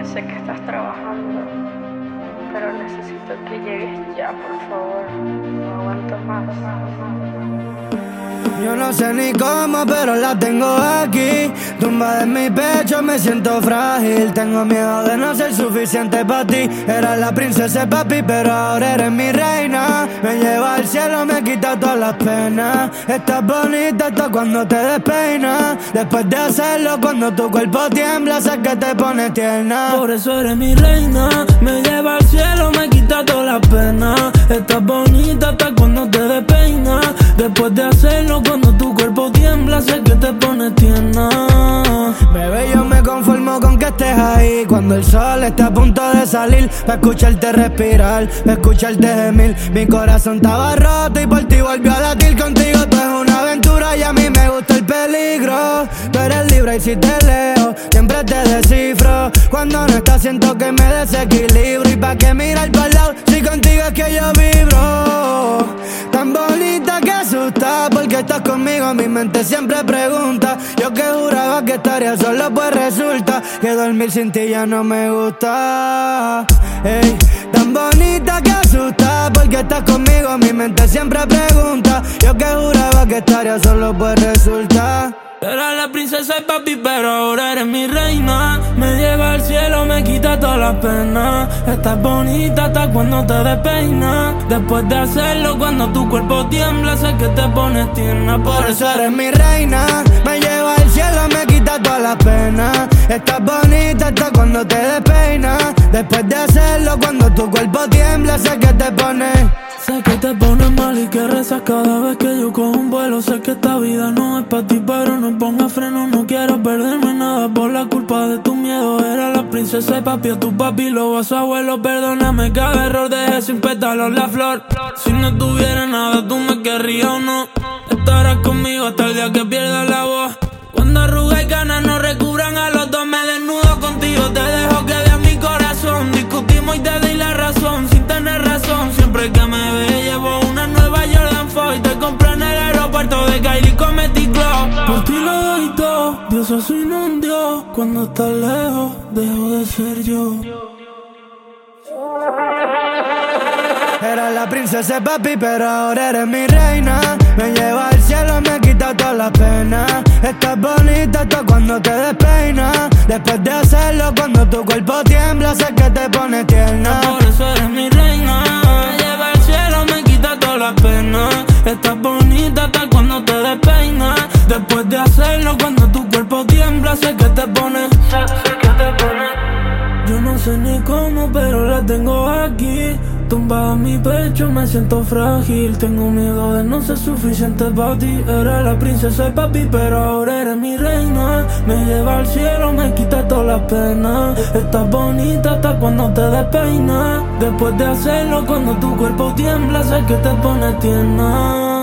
sé que estás trabajando, pero necesito que llegues ya, por favor. No aguanto más. Yo no sé ni cómo, pero la tengo aquí. Tumba en mi pecho, me siento frágil. Tengo miedo de no ser suficiente para ti. Eras la princesa, papi, pero ahora eres mi reina. Me lleva al cielo, me quita todas las penas. Estás bonita hasta cuando te despeinas. Después de hacerlo, cuando tu cuerpo tiembla, sé que te pones tierna. Por eso eres mi reina. Me lleva al cielo, me quita todas las penas. Estás bonita hasta cuando te despeinas. Después de hacerlo, cuando tu cuerpo tiembla, sé que te pones tierna. Bebé, yo me conformo con que estés ahí. Cuando el sol está a punto de salir, pa' escucharte respirar, pa' escucharte gemir. Mi corazón estaba roto y por ti volvió a latir. Contigo tú es una aventura y a mí me gusta el peligro. Tú eres libre y si te leo, siempre te descifro. Cuando no estás siento que me desequilibro. Y pa' qué mirar para el lado, si contigo es que yo vibro. Tan bonita que asusta, porque estás conmigo, mi mente siempre pregunta. Yo que juraba que estaría solo, pues resulta que dormir sin ti ya no me gusta. Ey, tan bonita que asusta, porque estás conmigo, mi mente siempre pregunta. Yo que juraba que estaría solo, pues resulta. Eras la princesa y papi, pero ahora eres mi reina. Me lleva al cielo, me quita todas las penas. Estás bonita hasta cuando te despeinas. Después de hacerlo, cuando tu cuerpo tiembla, sé que te pones tierna. Por eso eres mi reina. Me lleva al cielo, me quita todas las penas. Estás bonita hasta cuando te despeinas. Después de hacerlo, cuando tu cuerpo tiembla, sé que te pones. Sé que te pones mal y que rezas cada vez que yo cojo un vuelo. Sé que esta vida no es para ti, pero no pongas freno. No quiero perderme nada por la culpa de tu miedo. Era la princesa y papi, a tu papi lo vas a abuelo. Perdóname cada error, dejé sin pétalos la flor. Si no tuviera nada, tú me querrías o no. Estarás conmigo hasta el día que pierdas la voz. Cuando arrugas y ganas nos recubran a los dos. Me desnudo contigo, te dejo que veas mi corazón. Discutimos y te doy la razón sin tener razón. Siempre que me ve llevo una nueva Jordan 4 y te compré en el aeropuerto de Kylie con Metty Club. Por ti lo doy todo, Dios soy un Dios. Cuando estás lejos, dejo de ser yo. Eras la princesa, papi, pero ahora eres mi reina. Me lleva al cielo, me quita todas las penas. Estás bonita hasta cuando te despeinas. Después de hacerlo, cuando tu cuerpo tiembla, sé que te pones tierna. Por eso eres mi reina. Me lleva al cielo, me quita todas las penas. Estás bonita hasta cuando te despeinas. Después de hacerlo, cuando tu cuerpo tiembla, sé que te pones. Sé que te pones. Yo no sé ni cómo, pero la tengo aquí. Tumbada en mi pecho, me siento frágil. Tengo miedo de no ser suficiente para ti. Era la princesa y papi, pero ahora eres mi reina. Me lleva al cielo, me quita todas las penas. Estás bonita hasta cuando te despeinas. Después de hacerlo, cuando tu cuerpo tiembla, sé que te pones tierna.